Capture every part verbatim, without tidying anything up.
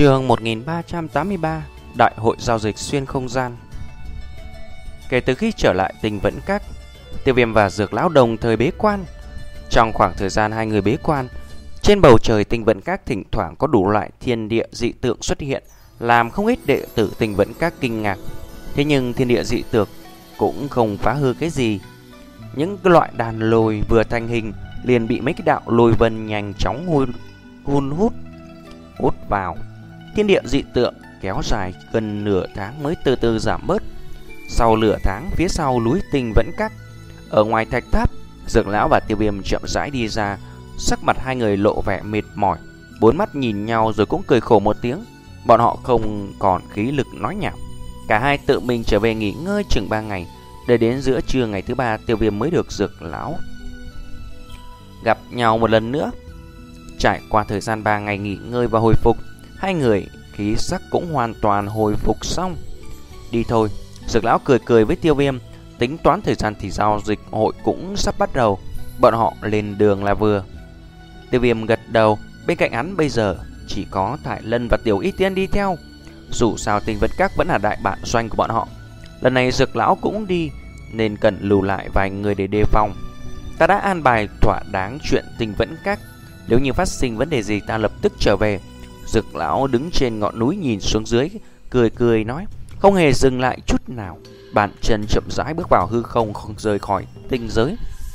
Chương một nghìn ba trăm tám mươi ba Đại hội giao dịch xuyên không gian. Kể từ khi trở lại Tinh Vẫn Các, Tiêu Viêm và Dược Lão đồng thời bế quan. Trong khoảng thời gian hai người bế quan, trên bầu trời Tinh Vẫn Các thỉnh thoảng có đủ loại thiên địa dị tượng xuất hiện, làm không ít đệ tử Tinh Vẫn Các kinh ngạc. Thế nhưng thiên địa dị tượng cũng không phá hư cái gì. Những cái loại đàn lôi vừa thành hình liền bị mấy cái đạo lôi vân nhanh chóng hun, hun hút hút vào. Thiên địa dị tượng kéo dài gần nửa tháng mới từ từ giảm bớt. Sau nửa tháng, phía sau núi Tinh Vẫn Các, ở ngoài thạch tháp, Dược Lão và Tiêu Viêm chậm rãi đi ra. Sắc mặt hai người lộ vẻ mệt mỏi, bốn mắt nhìn nhau rồi cũng cười khổ một tiếng. Bọn họ không còn khí lực nói nhảm. Cả hai tự mình trở về nghỉ ngơi chừng ba ngày. Để đến giữa trưa ngày thứ ba, Tiêu Viêm mới được Dược Lão gặp nhau một lần nữa. Trải qua thời gian ba ngày nghỉ ngơi và hồi phục, hai người khí sắc cũng hoàn toàn hồi phục xong. Đi thôi. Dược Lão cười cười với Tiêu Viêm. Tính toán thời gian thì giao dịch hội cũng sắp bắt đầu, bọn họ lên đường là vừa. Tiêu Viêm gật đầu. Bên cạnh hắn bây giờ chỉ có Thải Lân và Tiểu Y Tiên đi theo. Dù sao Tinh Vẫn Các vẫn là đại bản doanh của bọn họ. Lần này Dược Lão cũng đi, nên cần lưu lại vài người để đề phòng. Ta đã an bài thỏa đáng chuyện Tinh Vẫn Các. Nếu như phát sinh vấn đề gì ta lập tức trở về. Dược Lão đứng trên ngọn núi nhìn xuống dưới, cười cười nói, không hề dừng lại chút nào. Bàn chân chậm rãi bước vào hư không, không rời khỏi tinh giới.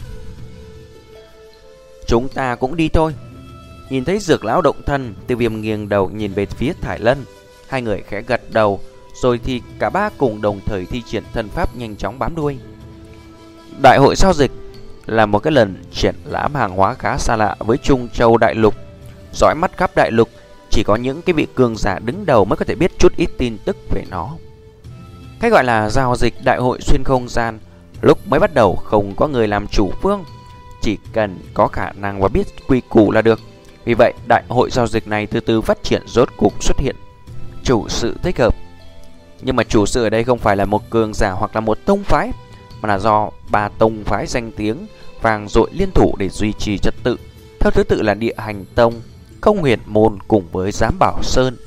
Chúng ta cũng đi thôi. Nhìn thấy Dược Lão động thân, Tiêu Viêm nghiêng đầu nhìn về phía Thải Lân. Hai người khẽ gật đầu, rồi thì cả ba cùng đồng thời thi triển thần pháp nhanh chóng bám đuôi. Đại hội giao dịch là một cái lần triển lãm hàng hóa khá xa lạ với Trung Châu đại lục. Dõi mắt khắp đại lục, chỉ có những cái vị cường giả đứng đầu mới có thể biết chút ít tin tức về nó. Cái gọi là giao dịch đại hội xuyên không gian, lúc mới bắt đầu không có người làm chủ phương, chỉ cần có khả năng và biết quy củ là được. Vì vậy đại hội giao dịch này từ từ phát triển, rốt cục xuất hiện chủ sự thích hợp. Nhưng mà chủ sự ở đây không phải là một cường giả hoặc là một tông phái, mà là do ba tông phái danh tiếng vang dội liên thủ để duy trì trật tự. Theo thứ tự là Địa Hành Tông, Không Huyền Môn cùng với Giám Bảo Sơn.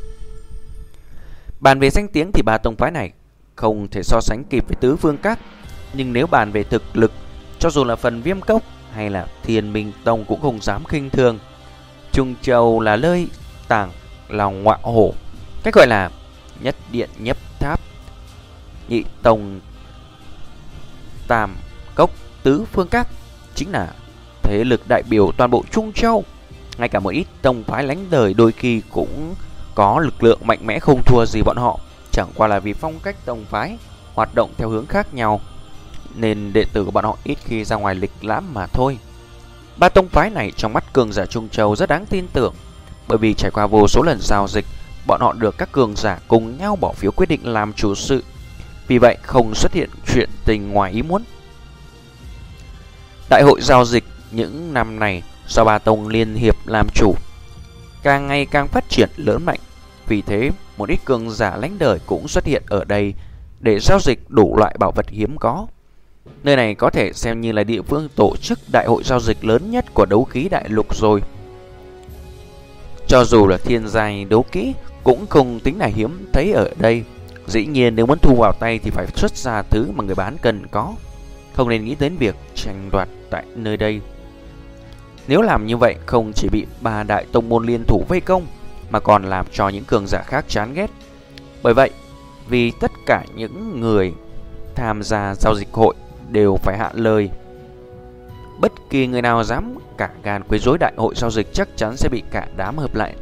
Bàn về danh tiếng thì ba tông phái này không thể so sánh kịp với Tứ Phương Các. Nhưng nếu bàn về thực lực, cho dù là phần Viêm Cốc hay là Thiên Minh Tông cũng không dám khinh thường. Trung Châu là nơi tàng lòng ngọa hổ, cách gọi là nhất điện nhấp tháp, nhị tông tam cốc, Tứ Phương Các chính là thế lực đại biểu toàn bộ Trung Châu. Ngay cả một ít tông phái lánh đời đôi khi cũng có lực lượng mạnh mẽ không thua gì bọn họ. Chẳng qua là vì phong cách tông phái hoạt động theo hướng khác nhau, nên đệ tử của bọn họ ít khi ra ngoài lịch lãm mà thôi. Ba tông phái này trong mắt cường giả Trung Châu rất đáng tin tưởng, bởi vì trải qua vô số lần giao dịch, bọn họ được các cường giả cùng nhau bỏ phiếu quyết định làm chủ sự. Vì vậy không xuất hiện chuyện tình ngoài ý muốn. Đại hội giao dịch những năm này do ba tông liên hiệp làm chủ, càng ngày càng phát triển lớn mạnh. Vì thế một ít cường giả lãnh đời cũng xuất hiện ở đây để giao dịch đủ loại bảo vật hiếm có. Nơi này có thể xem như là địa phương tổ chức đại hội giao dịch lớn nhất của đấu khí đại lục rồi. Cho dù là thiên giai đấu kỹ cũng không tính là hiếm thấy ở đây. Dĩ nhiên nếu muốn thu vào tay thì phải xuất ra thứ mà người bán cần có, không nên nghĩ đến việc tranh đoạt tại nơi đây. Nếu làm như vậy không chỉ bị ba đại tông môn liên thủ vây công, mà còn làm cho những cường giả khác chán ghét. Bởi vậy, vì tất cả những người tham gia giao dịch hội đều phải hạ lời, bất kỳ người nào dám cả gan quấy rối đại hội giao dịch chắc chắn sẽ bị cả đám hợp lại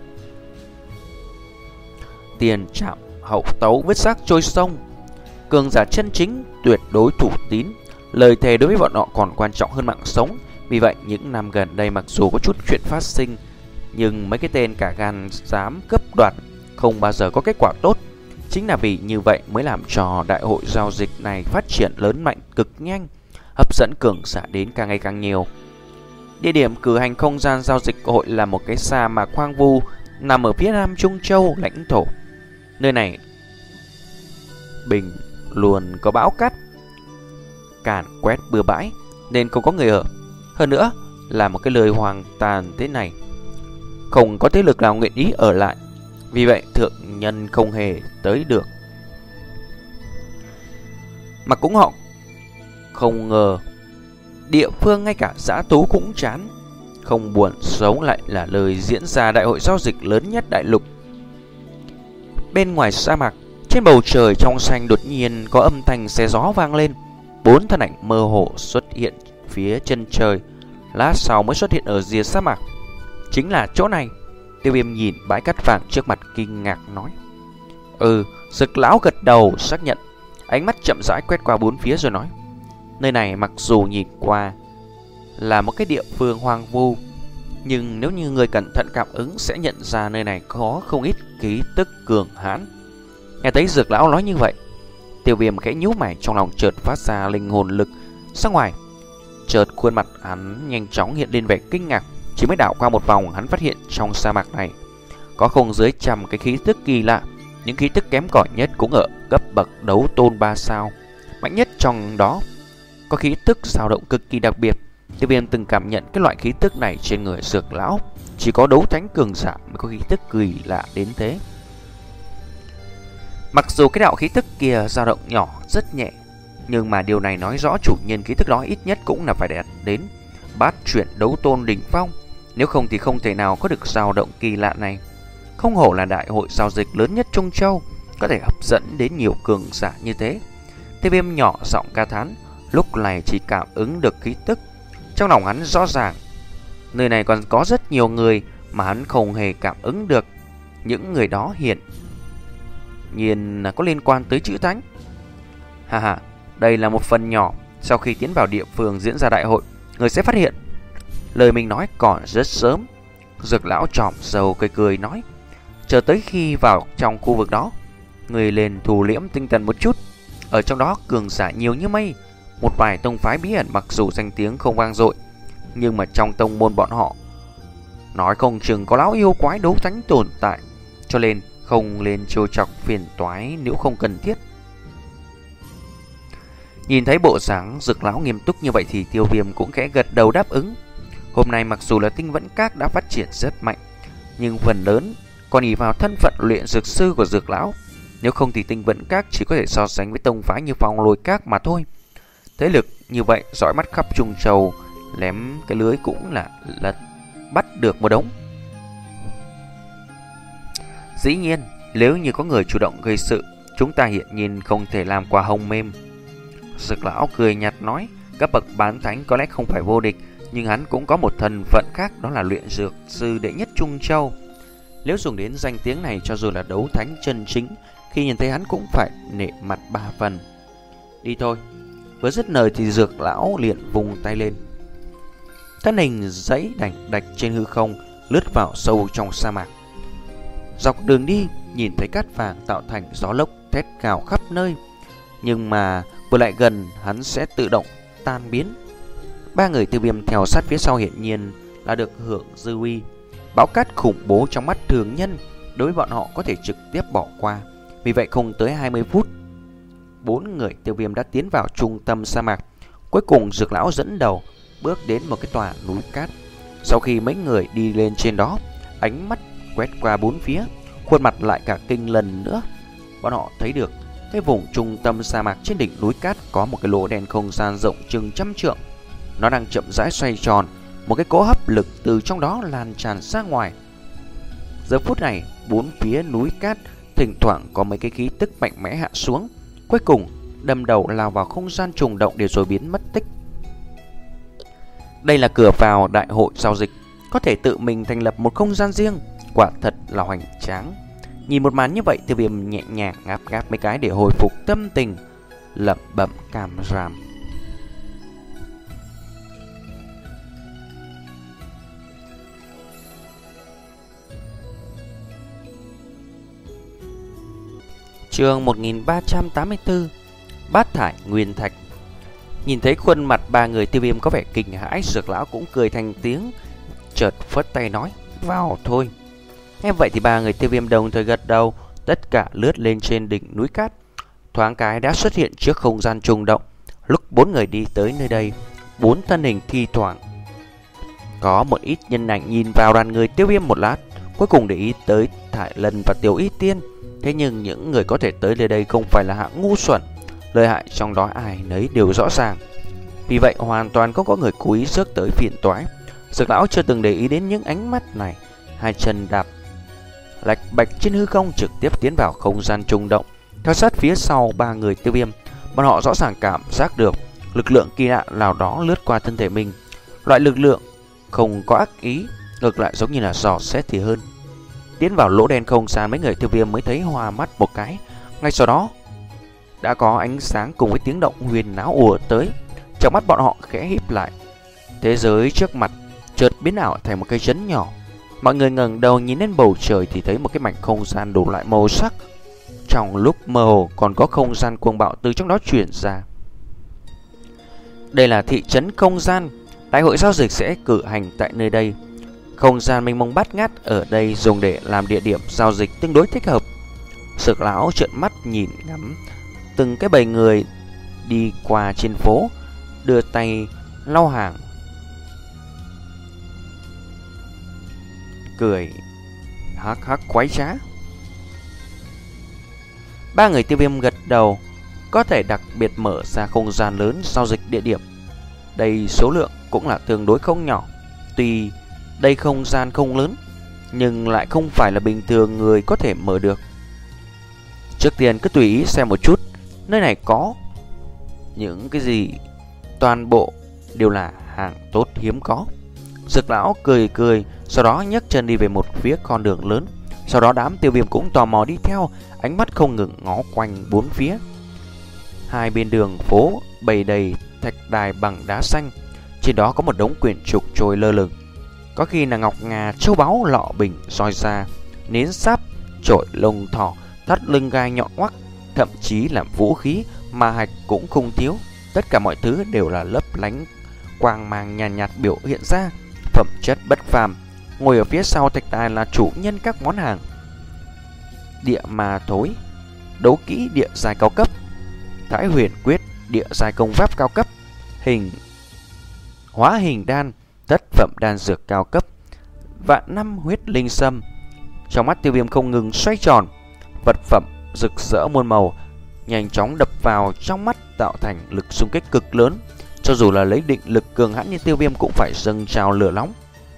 tiền trạm hậu tấu, vứt xác trôi sông. Cường giả chân chính tuyệt đối thủ tín, lời thề đối với bọn họ còn quan trọng hơn mạng sống. Vì vậy những năm gần đây mặc dù có chút chuyện phát sinh, nhưng mấy cái tên cả gan dám cướp đoạt không bao giờ có kết quả tốt. Chính là vì như vậy mới làm cho đại hội giao dịch này phát triển lớn mạnh cực nhanh, hấp dẫn cường giả đến càng ngày càng nhiều. Địa điểm cử hành không gian giao dịch hội là một cái sa mạc hoang vu nằm ở phía nam Trung Châu lãnh thổ. Nơi này bình luôn có bão cát càn quét bừa bãi nên không có người ở. Hơn nữa là một cái lời hoang tàn thế này, không có thế lực nào nguyện ý ở lại. Vì vậy thượng nhân không hề tới được. Mà cũng họ không ngờ địa phương ngay cả dã thú cũng chán. Không buồn sống lại là lời diễn ra đại hội giao dịch lớn nhất đại lục. Bên ngoài sa mạc, trên bầu trời trong xanh đột nhiên có âm thanh xe gió vang lên. Bốn thân ảnh mơ hồ xuất hiện phía chân trời, lát sau mới xuất hiện ở rìa sa mạc. Chính là chỗ này. Tiêu Viêm nhìn bãi cát vàng trước mặt kinh ngạc nói. Ừ, Dực lão gật đầu xác nhận, ánh mắt chậm rãi quét qua bốn phía rồi nói. Nơi này mặc dù nhìn qua là một cái địa phương hoang vu, nhưng nếu như người cẩn thận cảm ứng sẽ nhận ra nơi này có không ít khí tức cường hãn. Nghe thấy Dực lão nói như vậy, Tiêu Viêm khẽ nhíu mày, trong lòng chợt phát ra linh hồn lực ra ngoài. Chợt khuôn mặt hắn nhanh chóng hiện lên vẻ kinh ngạc. Chỉ mới đảo qua một vòng, hắn phát hiện trong sa mạc này có không dưới trăm cái khí tức kỳ lạ. Những khí tức kém cỏi nhất cũng ở cấp bậc đấu tôn ba sao. Mạnh nhất trong đó có khí tức dao động cực kỳ đặc biệt. Tiêu Viêm từng cảm nhận cái loại khí tức này trên người Dược lão. Chỉ có đấu thánh cường giả mới có khí tức kỳ lạ đến thế. Mặc dù cái đạo khí tức kia dao động nhỏ rất nhẹ, nhưng mà điều này nói rõ chủ nhân khí tức đó ít nhất cũng là phải đạt đến bát chuyển đấu tôn đỉnh phong. Nếu không thì không thể nào có được dao động kỳ lạ này. Không hổ là đại hội giao dịch lớn nhất Trung Châu, có thể hấp dẫn đến nhiều cường giả như thế. Tiêu Viêm nhỏ giọng ca thán, lúc này chỉ cảm ứng được khí tức. Trong lòng hắn rõ ràng, nơi này còn có rất nhiều người mà hắn không hề cảm ứng được. Những người đó hiển nhiên là có liên quan tới chữ thánh. Hà hà, đây là một phần nhỏ. Sau khi tiến vào địa phương diễn ra đại hội, người sẽ phát hiện lời mình nói còn rất sớm. Dực lão tròm dầu cười cười nói, chờ tới khi vào trong khu vực đó, người lên thủ liễm tinh thần một chút. Ở trong đó cường giả nhiều như mây. Một vài tông phái bí ẩn mặc dù danh tiếng không vang dội, nhưng mà trong tông môn bọn họ nói không chừng có lão yêu quái đấu thánh tồn tại. Cho nên không lên trêu chọc phiền toái nếu không cần thiết. Nhìn thấy bộ dáng Dực lão nghiêm túc như vậy thì Tiêu Viêm cũng khẽ gật đầu đáp ứng. Hôm nay mặc dù là Tinh Vẫn Các đã phát triển rất mạnh, nhưng phần lớn còn ỷ vào thân phận luyện dược sư của Dực lão. Nếu không thì Tinh Vẫn Các chỉ có thể so sánh với tông phái như Phong Lôi Các mà thôi. Thế lực như vậy dõi mắt khắp Trung Châu, lém cái lưới cũng là lật bắt được một đống. Dĩ nhiên, nếu như có người chủ động gây sự, chúng ta hiện nhiên không thể làm qua hông mềm. Dực lão cười nhạt nói, cấp bậc bán thánh có lẽ không phải vô địch, nhưng hắn cũng có một thân phận khác, đó là luyện dược sư đệ nhất Trung Châu. Nếu dùng đến danh tiếng này, cho dù là đấu thánh chân chính, khi nhìn thấy hắn cũng phải nể mặt ba phần. Đi thôi. Vừa dứt lời thì Dược lão liền vùng tay lên, thân hình giãy đành đạch trên hư không, lướt vào sâu trong sa mạc. Dọc đường đi, nhìn thấy cát vàng tạo thành gió lốc thét gào khắp nơi, nhưng mà vừa lại gần hắn sẽ tự động tan biến. Ba người Tiêu Viêm theo sát phía sau hiển nhiên là được hưởng dư uy. Bão cát khủng bố trong mắt thường nhân, đối với bọn họ có thể trực tiếp bỏ qua. Vì vậy không tới hai mươi phút, bốn người Tiêu Viêm đã tiến vào trung tâm sa mạc. Cuối cùng Dược lão dẫn đầu bước đến một cái tòa núi cát. Sau khi mấy người đi lên trên đó, ánh mắt quét qua bốn phía, khuôn mặt lại cả kinh lần nữa. Bọn họ thấy được cái vùng trung tâm sa mạc trên đỉnh núi cát có một cái lỗ đen không gian rộng chừng trăm trượng. Nó đang chậm rãi xoay tròn, một cái cỗ hấp lực từ trong đó lan tràn ra ngoài. Giờ phút này, bốn phía núi cát thỉnh thoảng có mấy cái khí tức mạnh mẽ hạ xuống, cuối cùng đâm đầu lao vào không gian trùng động để rồi biến mất tích. Đây là cửa vào đại hội giao dịch, có thể tự mình thành lập một không gian riêng, quả thật là hoành tráng. Nhìn một màn như vậy, Tiêu Viêm nhẹ nhàng ngáp ngáp mấy cái để hồi phục tâm tình, lẩm bẩm cảm ràm. Chương một nghìn ba trăm tám mươi tư, Bát thải nguyên thạch. Nhìn thấy khuôn mặt ba người, Tiêu Viêm có vẻ kinh hãi. Dược lão cũng cười thành tiếng, chợt phất tay nói, vào thôi. Nghe vậy thì ba người Tiêu Viêm đồng thời gật đầu, tất cả lướt lên trên đỉnh núi cát. Thoáng cái đã xuất hiện trước không gian trùng động. Lúc bốn người đi tới nơi đây, bốn thân hình thi thoảng có một ít nhân ảnh nhìn vào đoàn người Tiêu Viêm một lát, cuối cùng để ý tới Thải Lân và Tiểu Y Tiên. Thế nhưng những người có thể tới nơi đây không phải là hạng ngu xuẩn, lợi hại trong đó ai nấy đều rõ ràng. Vì vậy hoàn toàn không có người cố ý rước tới phiền toái. Dược lão chưa từng để ý đến những ánh mắt này, hai chân đạp lạch bạch trên hư không trực tiếp tiến vào không gian trùng động. Theo sát phía sau ba người Tiêu Viêm, bọn họ rõ ràng cảm giác được lực lượng kỳ lạ nào đó lướt qua thân thể mình. Loại lực lượng không có ác ý, ngược lại giống như là dò xét thì hơn. Tiến vào lỗ đen không gian, mấy người Tiêu Viêm mới thấy hoa mắt một cái. Ngay sau đó đã có ánh sáng cùng với tiếng động huyền náo ùa tới. Trong mắt bọn họ khẽ híp lại, thế giới trước mặt chợt biến ảo thành một cái trấn nhỏ. Mọi người ngẩng đầu nhìn lên bầu trời thì thấy một cái mảnh không gian đủ loại màu sắc. Trong lúc mơ hồ còn có không gian cuồng bạo từ trong đó truyền ra. Đây là thị trấn không gian, đại hội giao dịch sẽ cử hành tại nơi đây. Không gian mênh mông bát ngát ở đây dùng để làm địa điểm giao dịch tương đối thích hợp. Dược lão trợn mắt nhìn ngắm từng cái bầy người đi qua trên phố, đưa tay lau hàng, cười hắc hắc quái trá. Ba người Tiêu Viêm gật đầu, có thể đặc biệt mở ra không gian lớn giao dịch địa điểm. Đây số lượng cũng là tương đối không nhỏ. Tuy đây không gian không lớn, nhưng lại không phải là bình thường người có thể mở được. Trước tiên cứ tùy ý xem một chút, nơi này có những cái gì, toàn bộ đều là hàng tốt hiếm có. Dược lão cười cười, sau đó nhấc chân đi về một phía con đường lớn. Sau đó đám Tiêu Viêm cũng tò mò đi theo, ánh mắt không ngừng ngó quanh bốn phía. Hai bên đường phố bày đầy thạch đài bằng đá xanh, trên đó có một đống quyển trục trôi lơ lửng. Có khi là ngọc ngà, châu báu, lọ bình, roi da, nến sáp, chổi lông thỏ, thắt lưng gai nhọn hoắt, thậm chí là vũ khí mà hạch cũng không thiếu. Tất cả mọi thứ đều là lấp lánh quang mang nhàn nhạt, nhạt biểu hiện ra phẩm chất bất phàm. Ngồi ở phía sau thạch đài là chủ nhân các món hàng: địa ma thối, đấu kỹ địa giai cao cấp, Thái huyền quyết địa giai công pháp cao cấp, hình hóa hình đan, tất phẩm đan dược cao cấp, vạn năm huyết linh sâm. Trong mắt Tiêu Viêm không ngừng xoay tròn, vật phẩm rực rỡ muôn màu nhanh chóng đập vào trong mắt, tạo thành lực xung kích cực lớn. Cho dù là lấy định lực cường hãn như Tiêu Viêm cũng phải dâng trào lửa nóng.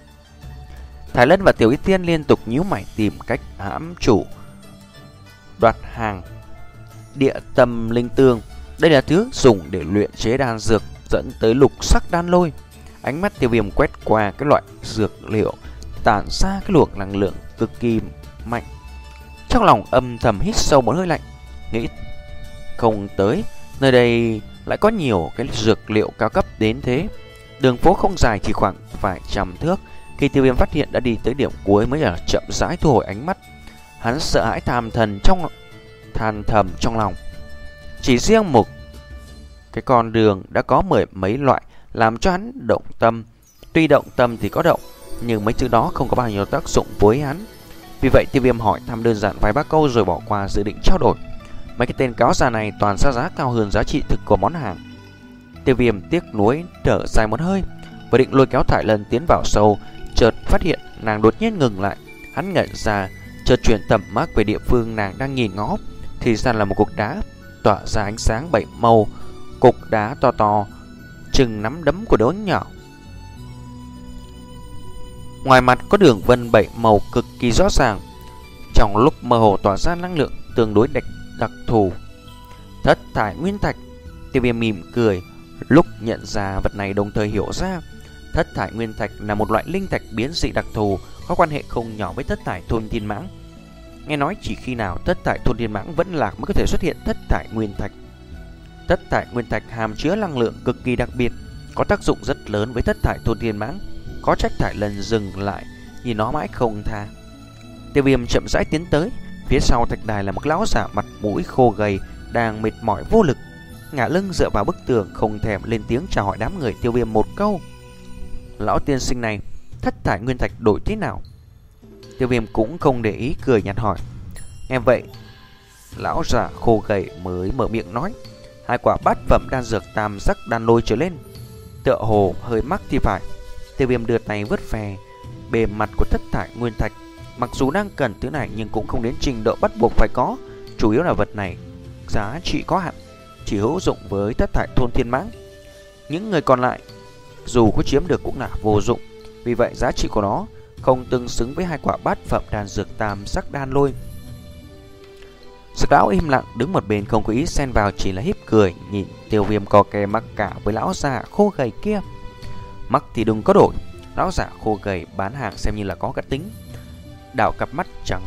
Thái Lân và Tiểu Y Tiên liên tục nhíu mày tìm cách hãm chủ đoạt hàng. Địa tâm linh tương, đây là thứ dùng để luyện chế đan dược, dẫn tới lục sắc đan lôi. Ánh mắt Tiêu Viêm quét qua cái loại dược liệu, tản ra cái luồng năng lượng cực kỳ mạnh. Trong lòng âm thầm hít sâu một hơi lạnh, nghĩ không tới nơi đây lại có nhiều cái dược liệu cao cấp đến thế. Đường phố không dài, chỉ khoảng vài trăm thước. Khi Tiêu Viêm phát hiện đã đi tới điểm cuối mới là chậm rãi thu hồi ánh mắt. Hắn sợ hãi tham thần trong than thầm trong lòng. Chỉ riêng một cái con đường đã có mười mấy loại làm cho hắn động tâm. Tuy động tâm thì có động, nhưng mấy thứ đó không có bao nhiêu tác dụng với hắn. Vì vậy Tiêu Viêm hỏi thăm đơn giản vài ba câu rồi bỏ qua dự định trao đổi. Mấy cái tên cáo già này toàn ra giá cao hơn giá trị thực của món hàng. Tiêu Viêm tiếc nuối thở dài một hơi, và định lôi kéo Thải Lân tiến vào sâu, chợt phát hiện nàng đột nhiên ngừng lại. Hắn ngẩn ra, chợt chuyển tầm mắt về địa phương nàng đang nhìn ngó, thì ra là một cục đá tỏa ra ánh sáng bảy màu. Cục đá to to chừng nắm đấm của đứa nhỏ, ngoài mặt có đường vân bảy màu cực kỳ rõ ràng, trong lúc mơ hồ tỏa ra năng lượng tương đối đặc, đặc thù. Thất thải nguyên thạch. Tiêu Viêm mỉm cười lúc nhận ra vật này, đồng thời hiểu ra thất thải nguyên thạch là một loại linh thạch biến dị đặc thù, có quan hệ không nhỏ với thất thải thôn thiên mãng. Nghe nói chỉ khi nào thất thải thôn thiên mãng vẫn lạc mới có thể xuất hiện thất thải nguyên thạch. Thất thải nguyên thạch hàm chứa năng lượng cực kỳ đặc biệt, có tác dụng rất lớn với thất thải thôn thiên mãng. Có trách Thải Lân dừng lại nhìn nó mãi không tha. Tiêu Viêm chậm rãi tiến tới. Phía sau thạch đài là một lão giả mặt mũi khô gầy, đang mệt mỏi vô lực, ngả lưng dựa vào bức tường, không thèm lên tiếng chào hỏi đám người Tiêu Viêm một câu. Lão tiên sinh này, thất thải nguyên thạch đổi thế nào? Tiêu Viêm cũng không để ý, cười nhạt hỏi. Nghe vậy, lão giả khô gầy mới mở miệng nói. Hai quả bát phẩm đan dược tam sắc đan lôi trở lên, tựa hồ hơi mắc thì phải. Tiêu Viêm đưa tay vớt về bề mặt của thất thải nguyên thạch, Mặc dù đang cần thứ này nhưng cũng không đến trình độ bắt buộc phải có. Chủ yếu là vật này giá trị có hạn, chỉ hữu dụng với thất thải thôn thiên mãng. Những người còn lại dù có chiếm được cũng là vô dụng. Vì vậy giá trị của nó không tương xứng với hai quả bát phẩm đan dược tam sắc đan lôi. Dược lão im lặng đứng một bên không có ý xen vào, chỉ là híp cười nhìn Tiêu Viêm co kè mắc cả với lão già khô gầy kia. Mắc thì đừng có đổi. Lão giả khô gầy bán hàng xem như là có cả tính. Đảo cặp mắt trắng,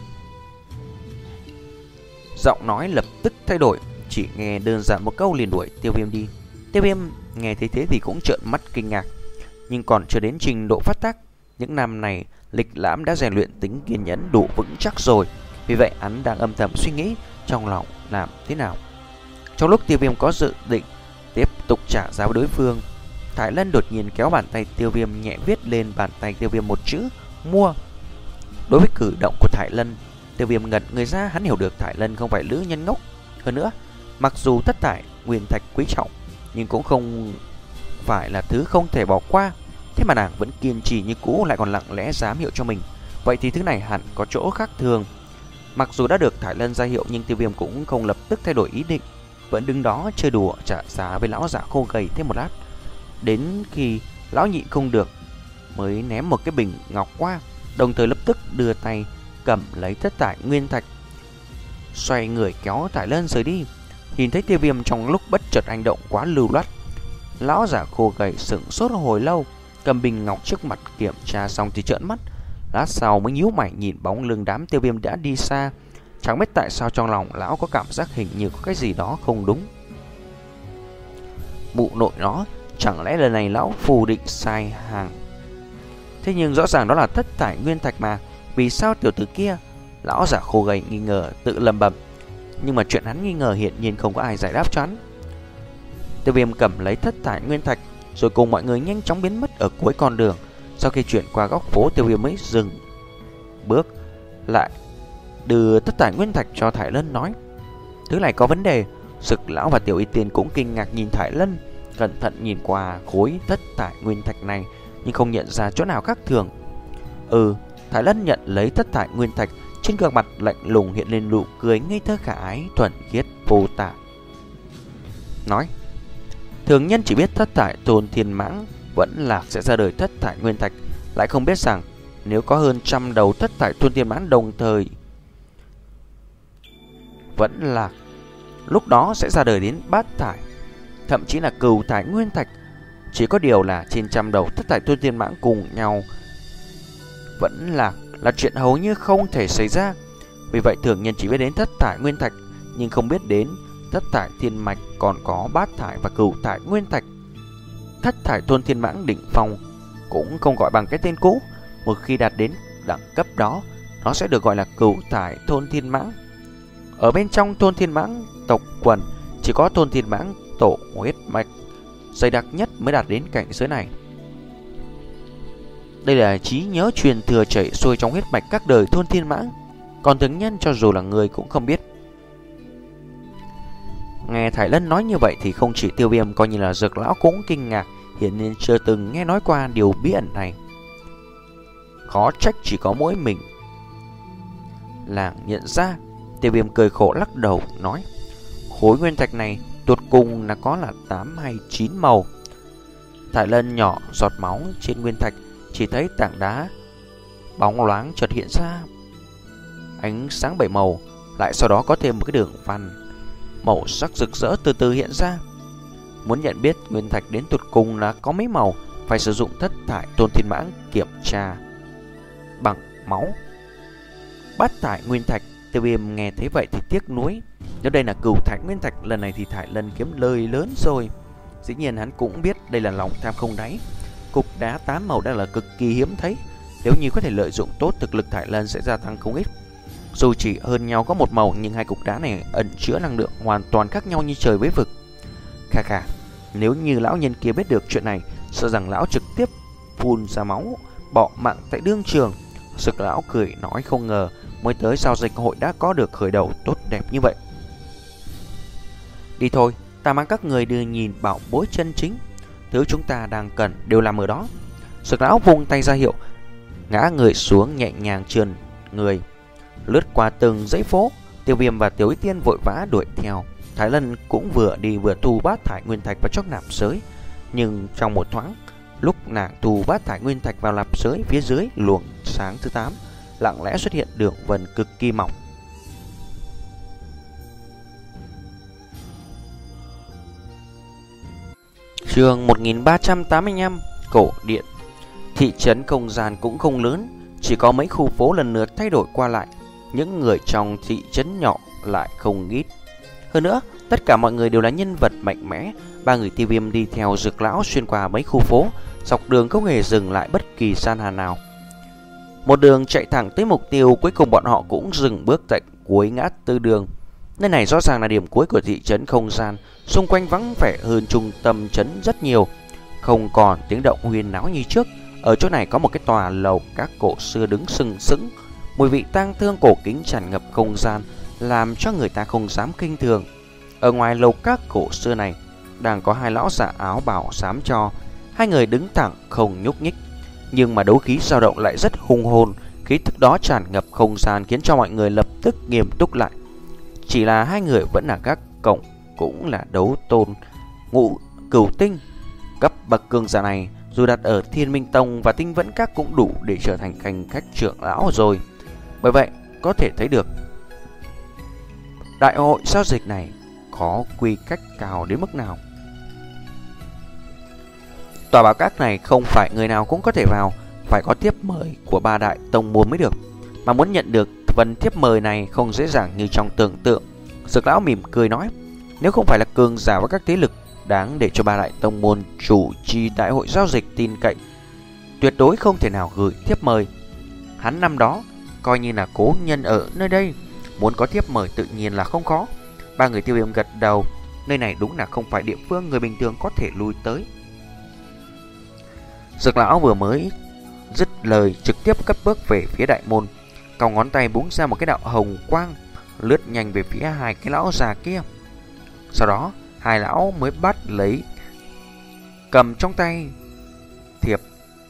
giọng nói lập tức thay đổi, chỉ nghe đơn giản một câu liền đuổi Tiêu Viêm đi. Tiêu Viêm nghe thấy thế thì cũng trợn mắt kinh ngạc, nhưng còn chưa đến trình độ phát tác. Những năm này lịch lãm đã rèn luyện tính kiên nhẫn đủ vững chắc rồi. Vì vậy hắn đang âm thầm suy nghĩ trong lòng làm thế nào. Trong lúc Tiêu Viêm có dự định tiếp tục trả giá với đối phương, Thái Lân đột nhiên kéo bàn tay Tiêu Viêm, nhẹ viết lên bàn tay Tiêu Viêm một chữ mua. Đối với cử động của Thái Lân, Tiêu Viêm ngẩn người ra. Hắn hiểu được Thái Lân không phải nữ nhân ngốc. Hơn nữa, mặc dù thất thải nguyên thạch quý trọng, nhưng cũng không phải là thứ không thể bỏ qua. Thế mà nàng vẫn kiên trì như cũ, lại còn lặng lẽ giám hiệu cho mình. Vậy thì thứ này hẳn có chỗ khác thường. Mặc dù đã được Thái Lân ra hiệu, nhưng Tiêu Viêm cũng không lập tức thay đổi ý định, vẫn đứng đó chơi đùa trả giá với lão giả khô gầy thêm một lát. Đến khi lão nhịn không được mới ném một cái bình ngọc qua, đồng thời lập tức đưa tay cầm lấy thất thải nguyên thạch, xoay người kéo Thái Lân rời đi. Nhìn thấy Tiêu Viêm trong lúc bất chợt hành động quá lưu loát, lão giả khô gầy sững sốt hồi lâu, cầm bình ngọc trước mặt kiểm tra xong thì trợn mắt. Lát sau mới nhíu mày nhìn bóng lưng đám Tiêu Viêm đã đi xa. Chẳng biết tại sao trong lòng lão có cảm giác hình như có cái gì đó không đúng. Mụ nội nó, chẳng lẽ lần này lão phù định sai hàng? Thế nhưng rõ ràng đó là thất thải nguyên thạch mà, vì sao tiểu tử kia? Lão giả khô gầy nghi ngờ tự lầm bầm. Nhưng mà chuyện hắn nghi ngờ hiện nhiên không có ai giải đáp cho hắn. Tiêu Viêm cầm lấy thất thải nguyên thạch rồi cùng mọi người nhanh chóng biến mất ở cuối con đường. Sau khi chuyển qua góc phố, Tiêu Viêm mới dừng bước lại, đưa thất thải nguyên thạch cho Thái Lân, nói: thứ này có vấn đề. Sực lão và Tiểu Y Tiên cũng kinh ngạc nhìn Thái Lân, cẩn thận nhìn qua khối thất thải nguyên thạch này nhưng không nhận ra chỗ nào khác thường. Ừ, Thái Lân nhận lấy thất thải nguyên thạch, trên gương mặt lạnh lùng hiện lên nụ cười ngây thơ khả ái, thuần khiết vô tả, nói: thường nhân chỉ biết thất thải thôn thiên mãng vẫn lạc sẽ ra đời thất thải nguyên thạch, lại không biết rằng nếu có hơn trăm đầu thất thải thôn thiên mãng đồng thời vẫn lạc, lúc đó sẽ ra đời đến bát thải, thậm chí là cửu thải nguyên thạch. Chỉ có điều là trên trăm đầu thất thải thôn thiên mãng cùng nhau vẫn lạc là chuyện hầu như không thể xảy ra. Vì vậy thường nhân chỉ biết đến thất thải nguyên thạch, nhưng không biết đến thất thải thiên mạch còn có bát thải và cửu thải nguyên thạch. Thất thải thôn thiên mãng đỉnh phong cũng không gọi bằng cái tên cũ. Một khi đạt đến đẳng cấp đó, nó sẽ được gọi là cửu thải thôn thiên mãng. Ở bên trong thôn thiên mãng tộc quần, chỉ có thôn thiên mãng tổ huyết mạch dày đặc nhất mới đạt đến cảnh giới này. Đây là trí nhớ truyền thừa chảy xuôi trong huyết mạch các đời thôn thiên mãng, còn thường nhân cho dù là người cũng không biết. Nghe Thái Lân nói như vậy thì không chỉ Tiêu Viêm, coi như là Dược lão cũng kinh ngạc, hiển nhiên chưa từng nghe nói qua điều bí ẩn này. Khó trách chỉ có mỗi mình làng nhận ra. Tiêu Viêm cười khổ lắc đầu nói: khối nguyên thạch này tột cùng là có là tám hay chín màu. Thái Lân nhỏ giọt máu trên nguyên thạch, chỉ thấy tảng đá bóng loáng chợt hiện ra ánh sáng bảy màu, lại sau đó có thêm một cái đường văn màu sắc rực rỡ từ từ hiện ra. Muốn nhận biết nguyên thạch đến tột cùng là có mấy màu, phải sử dụng thất thải thôn thiên mãng kiểm tra bằng máu. Bát thải nguyên thạch. Tiêu Viêm nghe thấy vậy thì tiếc nuối. Nếu đây là cửu thải nguyên thạch, lần này thì Thái Lân kiếm lời lớn rồi. Dĩ nhiên hắn cũng biết đây là lòng tham không đáy. Cục đá tám màu đang là cực kỳ hiếm thấy, nếu như có thể lợi dụng tốt, thực lực Thái Lân sẽ gia tăng không ít. Dù chỉ hơn nhau có một màu, nhưng hai cục đá này ẩn chứa năng lượng hoàn toàn khác nhau như trời với vực. Khà khà, nếu như lão nhân kia biết được chuyện này, sợ rằng lão trực tiếp phun ra máu, bỏ mạng tại đương trường. Sực lão cười nói không ngờ mới tới giao dịch hội đã có được khởi đầu tốt đẹp như vậy. Đi thôi, ta mang các người đưa nhìn bảo bối chân chính. Thứ chúng ta đang cần đều nằm ở đó. Sực lão vung tay ra hiệu, ngã người xuống nhẹ nhàng trườn người. Lướt qua từng dãy phố, Tiêu Viêm và Tiểu Y Tiên vội vã đuổi theo. Thái Lân cũng vừa đi vừa thu bát thải nguyên thạch vào trong nạp giới. Nhưng trong một thoáng, lúc nàng thu bát thải nguyên thạch vào nạp giới, phía dưới luồng sáng thứ tám lặng lẽ xuất hiện đường vân cực kỳ mỏng. Chương một nghìn ba trăm tám mươi lăm. Cổ điện. Thị trấn không gian cũng không lớn, chỉ có mấy khu phố lần lượt thay đổi qua lại. Những người trong thị trấn nhỏ lại không ít. Hơn nữa, tất cả mọi người đều là nhân vật mạnh mẽ. Ba người Tiêu Viêm đi theo Dược lão xuyên qua mấy khu phố, dọc đường không hề dừng lại bất kỳ gian hàng nào. Một đường chạy thẳng tới mục tiêu, cuối cùng bọn họ cũng dừng bước tại cuối ngã tư đường. Nơi này rõ ràng là điểm cuối của thị trấn không gian, xung quanh vắng vẻ hơn trung tâm trấn rất nhiều, không còn tiếng động huyên náo như trước. Ở chỗ này có một cái tòa lầu các cổ xưa đứng sừng sững, mùi vị tang thương cổ kính tràn ngập không gian, làm cho người ta không dám khinh thường. Ở ngoài lầu các cổ xưa này đang có hai lão già áo bào xám cho, hai người đứng thẳng không nhúc nhích, nhưng mà đấu khí dao động lại rất hung hồn. Khí tức đó tràn ngập không gian khiến cho mọi người lập tức nghiêm túc lại. Chỉ là hai người vẫn là các cộng, cũng là đấu tôn ngũ cửu tinh. Cấp bậc cường giả này dù đặt ở Thiên Minh Tông và Tinh Vẫn Các cũng đủ để trở thành khách khách trưởng lão rồi. Bởi vậy có thể thấy được đại hội giao dịch này có quy cách cao đến mức nào. Tòa bảo các này không phải người nào cũng có thể vào, phải có thiếp mời của ba đại tông môn mới được. Mà muốn nhận được phần thiếp mời này không dễ dàng như trong tưởng tượng. Dược lão mỉm cười nói, nếu không phải là cường giả và các thế lực đáng để cho ba đại tông môn chủ trì đại hội giao dịch tin cậy, tuyệt đối không thể nào gửi thiếp mời. Hắn năm đó coi như là cố nhân ở nơi đây, muốn có thiếp mời tự nhiên là không khó. Ba người Tiêu Viêm gật đầu, nơi này đúng là không phải địa phương người bình thường có thể lui tới. Dược lão vừa mới dứt lời trực tiếp cất bước về phía đại môn, còng ngón tay búng ra một cái đạo hồng quang, lướt nhanh về phía hai cái lão già kia. Sau đó hai lão mới bắt lấy cầm trong tay thiệp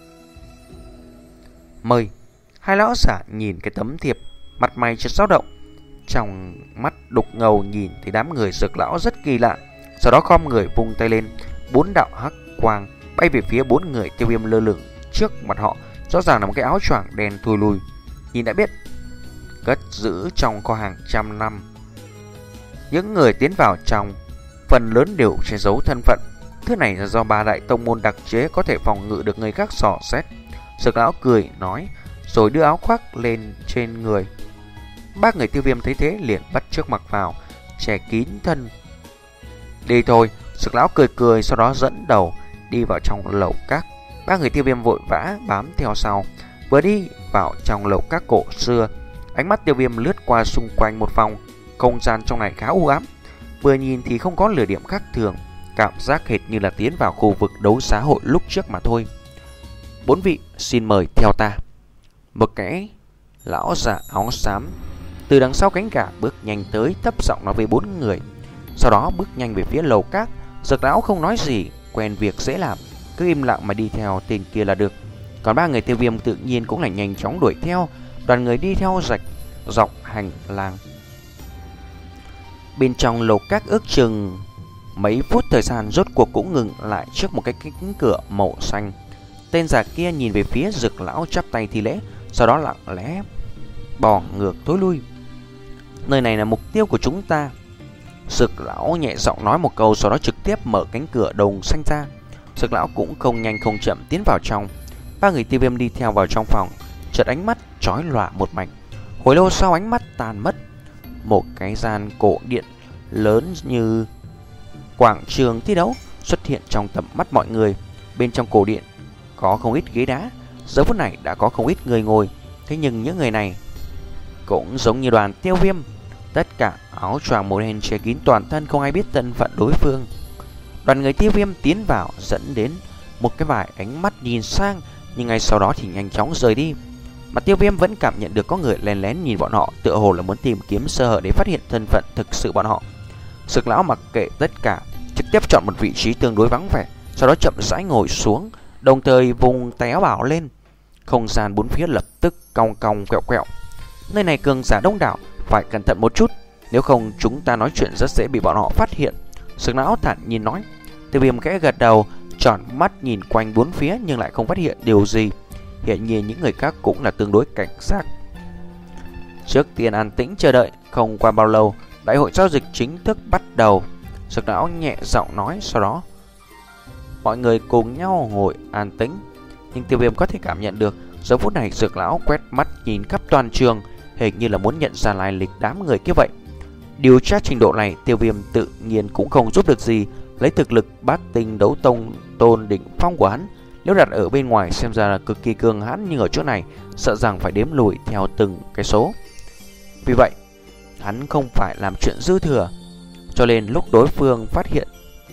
mời. Hai lão giả nhìn cái tấm thiệp, mặt mày chợt dao động, trong mắt đục ngầu nhìn thấy đám người Dược lão rất kỳ lạ. Sau đó khom người vung tay lên, bốn đạo hắc quang bay về phía bốn người Tiêu Viêm lơ lửng trước mặt họ, rõ ràng là một cái áo choàng đen thui lùi, nhìn đã biết cất giữ trong kho hàng trăm năm. Những người tiến vào trong phần lớn đều che giấu thân phận. Thứ này là do ba đại tông môn đặc chế, có thể phòng ngự được người khác dò xét. Dược lão cười nói, rồi đưa áo khoác lên trên người. Ba người Tiêu Viêm thấy thế liền bắt trước mặc vào, che kín thân. Đi thôi. Dược lão cười cười, sau đó dẫn đầu đi vào trong lầu các. Ba người Tiêu Viêm vội vã bám theo sau. Vừa đi vào trong lầu các cổ xưa, ánh mắt Tiêu Viêm lướt qua xung quanh một phòng. Không gian trong này khá u ám, vừa nhìn thì không có lửa điểm khác thường, cảm giác hệt như là tiến vào khu vực đấu giá hội lúc trước mà thôi. Bốn vị xin mời theo ta. Một cái lão già áo xám từ đằng sau cánh gà bước nhanh tới, thấp giọng nói với bốn người, sau đó bước nhanh về phía lầu các. Dược lão không nói gì, quen việc dễ làm, cứ im lặng mà đi theo tên kia là được. Còn ba người Tiêu Viêm tự nhiên cũng là nhanh chóng đuổi theo. Đoàn người đi theo rạch dọc hành lang. Bên trong lầu các ước chừng mấy phút thời gian, rốt cuộc cũng ngừng lại trước một cái cánh cửa màu xanh. Tên già kia nhìn về phía Dược lão chắp tay thi lễ, sau đó lặng lẽ bò ngược tối lui. Nơi này là mục tiêu của chúng ta. Dược lão nhẹ giọng nói một câu, sau đó trực tiếp mở cánh cửa đồng xanh ra. Dược lão cũng không nhanh không chậm tiến vào trong. Ba người Tiêu Viêm đi theo vào trong phòng, chợt ánh mắt chói lòa một mảnh. Hồi lâu sau ánh mắt tàn mất. Một cái gian cổ điện lớn như quảng trường thi đấu xuất hiện trong tầm mắt mọi người. Bên trong cổ điện có không ít ghế đá, giờ phút này đã có không ít người ngồi. Thế nhưng những người này cũng giống như đoàn Tiêu Viêm, tất cả áo choàng màu đen che kín toàn thân, không ai biết thân phận đối phương. Đoàn người Tiêu Viêm tiến vào, dẫn đến một cái vài ánh mắt nhìn sang, nhưng ngay sau đó thì nhanh chóng rời đi. Mà Tiêu Viêm vẫn cảm nhận được có người lén lén nhìn bọn họ, tựa hồ là muốn tìm kiếm sơ hở để phát hiện thân phận thực sự bọn họ. Dược lão mặc kệ tất cả, trực tiếp chọn một vị trí tương đối vắng vẻ, sau đó chậm rãi ngồi xuống, đồng thời vùng tay áo bảo lên. Không gian bốn phía lập tức cong cong quẹo quẹo. Nơi này cường giả đông đảo, phải cẩn thận một chút, nếu không chúng ta nói chuyện rất dễ bị bọn họ phát hiện. Dược lão thản nhiên nói. Tiêu Viêm khẽ gật đầu, tròn mắt nhìn quanh bốn phía nhưng lại không phát hiện điều gì. Hiện nhiên những người khác cũng là tương đối cảnh giác. Trước tiên an tĩnh chờ đợi. Không qua bao lâu, đại hội giao dịch chính thức bắt đầu. Dược lão nhẹ giọng nói, sau đó mọi người cùng nhau ngồi an tĩnh. Nhưng Tiêu Viêm có thể cảm nhận được giờ phút này Dược lão quét mắt nhìn khắp toàn trường, hình như là muốn nhận ra lai lịch đám người kia vậy. Điều tra trình độ này Tiêu Viêm tự nhiên cũng không giúp được gì. Lấy thực lực bát tinh đấu tông tôn đỉnh phong của hắn, nếu đặt ở bên ngoài xem ra là cực kỳ cường hãn, nhưng ở chỗ này sợ rằng phải đếm lùi theo từng cái số. Vì vậy hắn không phải làm chuyện dư thừa, cho nên lúc đối phương phát hiện,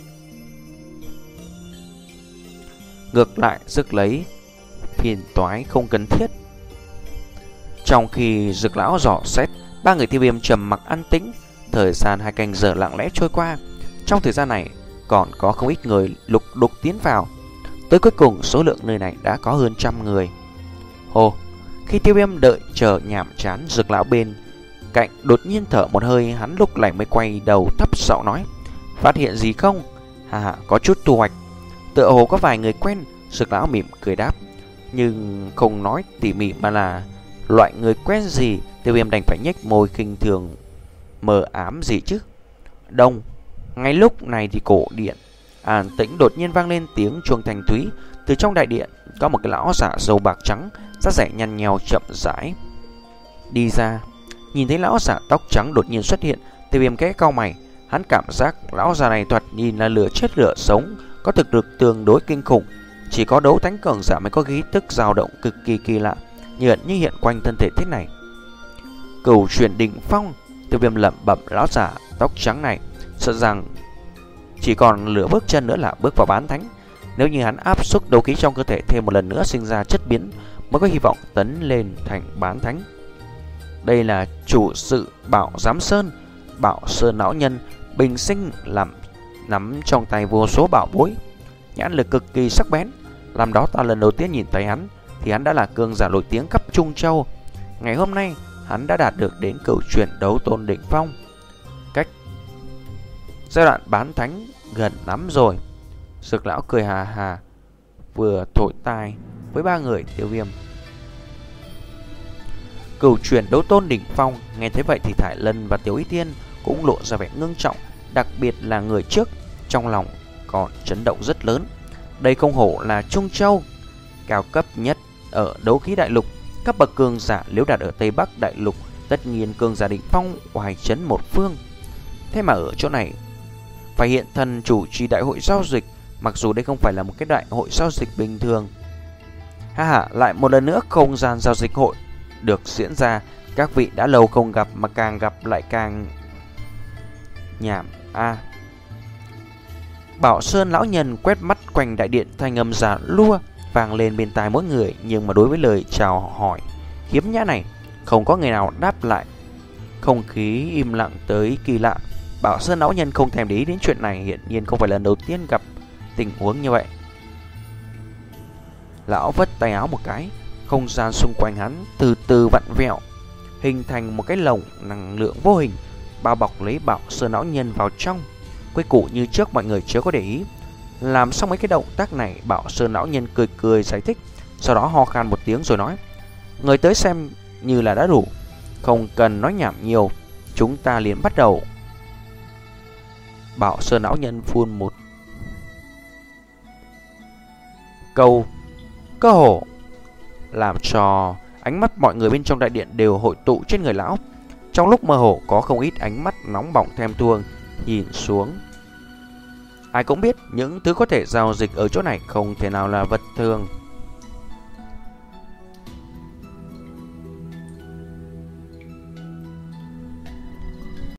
ngược lại rước lấy phiền toái không cần thiết. Trong khi Dược lão dò xét, ba người Tiêu Viêm trầm mặc an tĩnh. Thời gian hai canh giờ lặng lẽ trôi qua. Trong thời gian này còn có không ít người lục đục tiến vào. Tới cuối cùng số lượng nơi này đã có hơn trăm người. Ồ, khi Tiêu Viêm đợi chờ nhàm chán, Dược lão bên cạnh đột nhiên thở một hơi. Hắn lúc này mới quay đầu thấp giọng nói, phát hiện gì không? Hà hà, có chút thu hoạch. Tựa hồ có vài người quen. Dược lão mỉm cười đáp, nhưng không nói tỉ mỉ mà là loại người quen gì. Tiêu Viêm đành phải nhếch môi khinh thường, mờ ám gì chứ. Đông. Ngay lúc này thì cổ điện an tĩnh đột nhiên vang lên tiếng chuông thanh thúy. Từ trong đại điện có một cái lão giả râu bạc trắng, da rẻ nhăn nheo chậm rãi đi ra. Nhìn thấy lão giả tóc trắng đột nhiên xuất hiện, Tiêu Viêm khẽ cau mày. Hắn cảm giác lão già này thoạt nhìn là lửa chết lửa sống, có thực lực tương đối kinh khủng. Chỉ có đấu thánh cường giả mới có khí tức dao động cực kỳ kỳ lạ, như ẩn như hiện quanh thân thể thế này. Cửu chuyển đỉnh phong. Tiêu Viêm lẩm bẩm, lão giả tóc trắng này sợ rằng chỉ còn nửa bước chân nữa là bước vào bán thánh. Nếu như hắn áp suất đấu khí trong cơ thể thêm một lần nữa sinh ra chất biến, mới có hy vọng tấn lên thành bán thánh. Đây là chủ sự Bảo Giám Sơn. Bảo Sơn lão nhân bình sinh làm nắm trong tay vô số bảo bối, nhãn lực cực kỳ sắc bén. Làm đó ta lần đầu tiên nhìn thấy hắn thì hắn đã là cường giả nổi tiếng khắp Trung Châu. Ngày hôm nay hắn đã đạt được đến cửu chuyển đấu tôn đỉnh phong, cách giai đoạn bán thánh gần lắm rồi. Dược lão cười hà hà, vừa thổi tai với ba người Tiêu Viêm. Cửu chuyển đấu tôn đỉnh phong. Nghe thấy vậy thì Thải Lân và Tiểu Y Tiên cũng lộ ra vẻ ngưng trọng, đặc biệt là người trước, trong lòng còn chấn động rất lớn. Đây không hổ là Trung Châu, cao cấp nhất ở đấu khí đại lục. Các bậc cường giả nếu đặt ở Tây Bắc đại lục, tất nhiên cường giả đỉnh phong hoài chấn một phương. Thế mà ở chỗ này phải hiện thân chủ trì đại hội giao dịch, mặc dù đây không phải là một cái đại hội giao dịch bình thường. Ha ha, lại một lần nữa không gian giao dịch hội được diễn ra. Các vị đã lâu không gặp mà càng gặp lại càng nhảm a. À. Bảo Sơn lão nhân quét mắt quanh đại điện, thanh âm già lua vang lên bên tai mỗi người, nhưng mà đối với lời chào hỏi khiếm nhã này, không có người nào đáp lại. Không khí im lặng tới kỳ lạ. Bảo Sơn lão nhân không thèm để ý đến chuyện này, hiển nhiên không phải lần đầu tiên gặp tình huống như vậy. Lão vất tay áo một cái, không gian xung quanh hắn từ từ vặn vẹo, hình thành một cái lồng năng lượng vô hình bao bọc lấy Bảo Sơn lão nhân vào trong. Quy củ như trước mọi người chưa có để ý. Làm xong mấy cái động tác này, Bảo Sơn lão nhân cười cười giải thích, sau đó ho khan một tiếng rồi nói, người tới xem như là đã đủ, không cần nói nhảm nhiều, chúng ta liền bắt đầu. Bảo Sơn lão nhân phun một câu cơ hồ làm cho ánh mắt mọi người bên trong đại điện đều hội tụ trên người lão. Trong lúc mơ hồ có không ít ánh mắt nóng bỏng thèm thuồng nhìn xuống. Ai cũng biết những thứ có thể giao dịch ở chỗ này không thể nào là vật thường.